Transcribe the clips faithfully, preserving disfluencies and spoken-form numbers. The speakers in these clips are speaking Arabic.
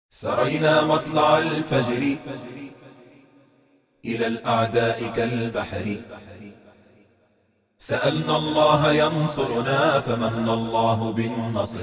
سرينا مطلع الفجر إلى الأعداء كالبحر، سألنا الله ينصرنا فمن الله بالنصر.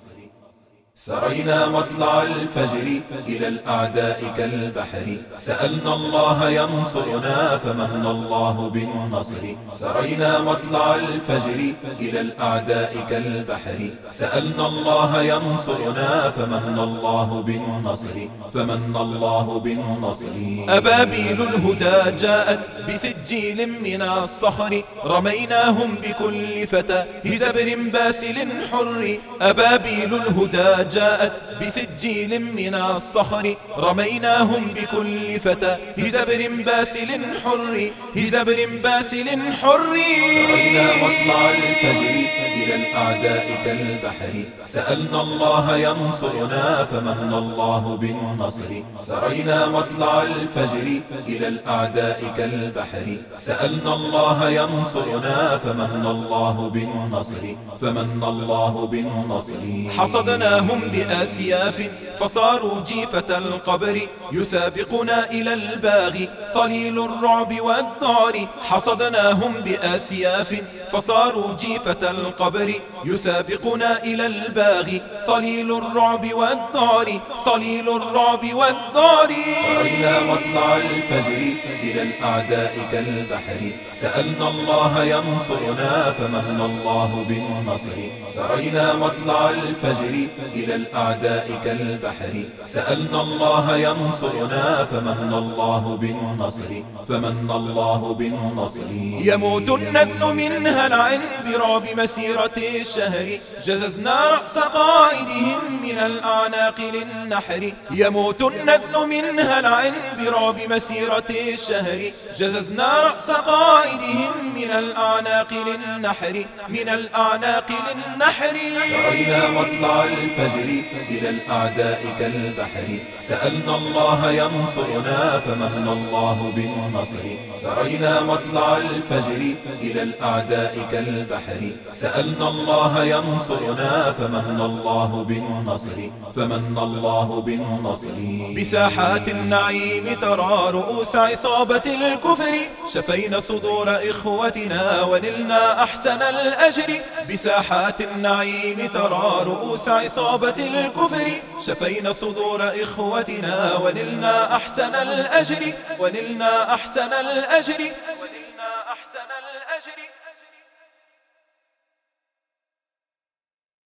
سرينا مطلع الفجر إلى الأعداء كالبحر، سألنا الله ينصرنا فمن الله بالنصر. سرينا مطلع الفجر إلى الأعداء كالبحر، سألنا الله ينصرنا فمن الله بالنصر. فمن الله بالنصر. أبابيل الهدى جاءت بسجيل من الصخر، رميناهم بكل فتى زبر باسل حر. أبابيل الهدى جاءت بسجيل من الصخر، رميناهم بكل فتى زبر باسل حر. زبر باسل حر. سرينا مطلع الفجر إلى الأعداء كالبحر، سألنا الله ينصرنا فمن الله بالنصر. سرينا مطلع الفجر إلى الأعداء كالبحر، سألنا الله ينصرنا فمن الله بالنصر. فمن الله بالنصر. حصدناهم بأسياف فصاروا جيفة القبر، يسابقنا إلى الباغي صليل الرعب والذعر. حصدناهم بأسياف فصاروا جيفة القبر، يسابقنا إلى الباغي صليل الرعب والذعر. صليل الرعب والذعر. سرينا مطلع الفجر إلى الأعداء كالبحر، سألنا الله ينصرنا فمن الله بالنصر. سرينا مطلع الفجر إلى الأعداء كالبحر، سألنا الله ينصرنا فمن الله بالنصر. فمن الله بالنصر. يموت النذل من هلع برعب مسيرة الشهر، جززنا رأس قائدهم من الأعناق للنحر. يموت النذل من هلع برعب مسيرة الشهر، جززنا رأس قائدهم من الأعناق للنحر. من الأعناق للنحر. سرينا مطلع الفجر إلى الأعداء كالبحر، سألنا الله ينصرنا فمن الله بالنصر. سرينا مطلع الفجر إلى الأعداء كالبحر، سألنا الله ينصرنا فمن الله بالنصر. فمن الله بالنصر. بساحات النعيم ترى رؤوس عصابة الكفر، شفينا صدور إخوتنا ونلنا أحسن الأجر. بساحات النعيم ترى رؤوس عصابة الكفر، شفينا صدور إخوتنا ونلنا أحسن الأجر. ونلنا أحسن الأجر.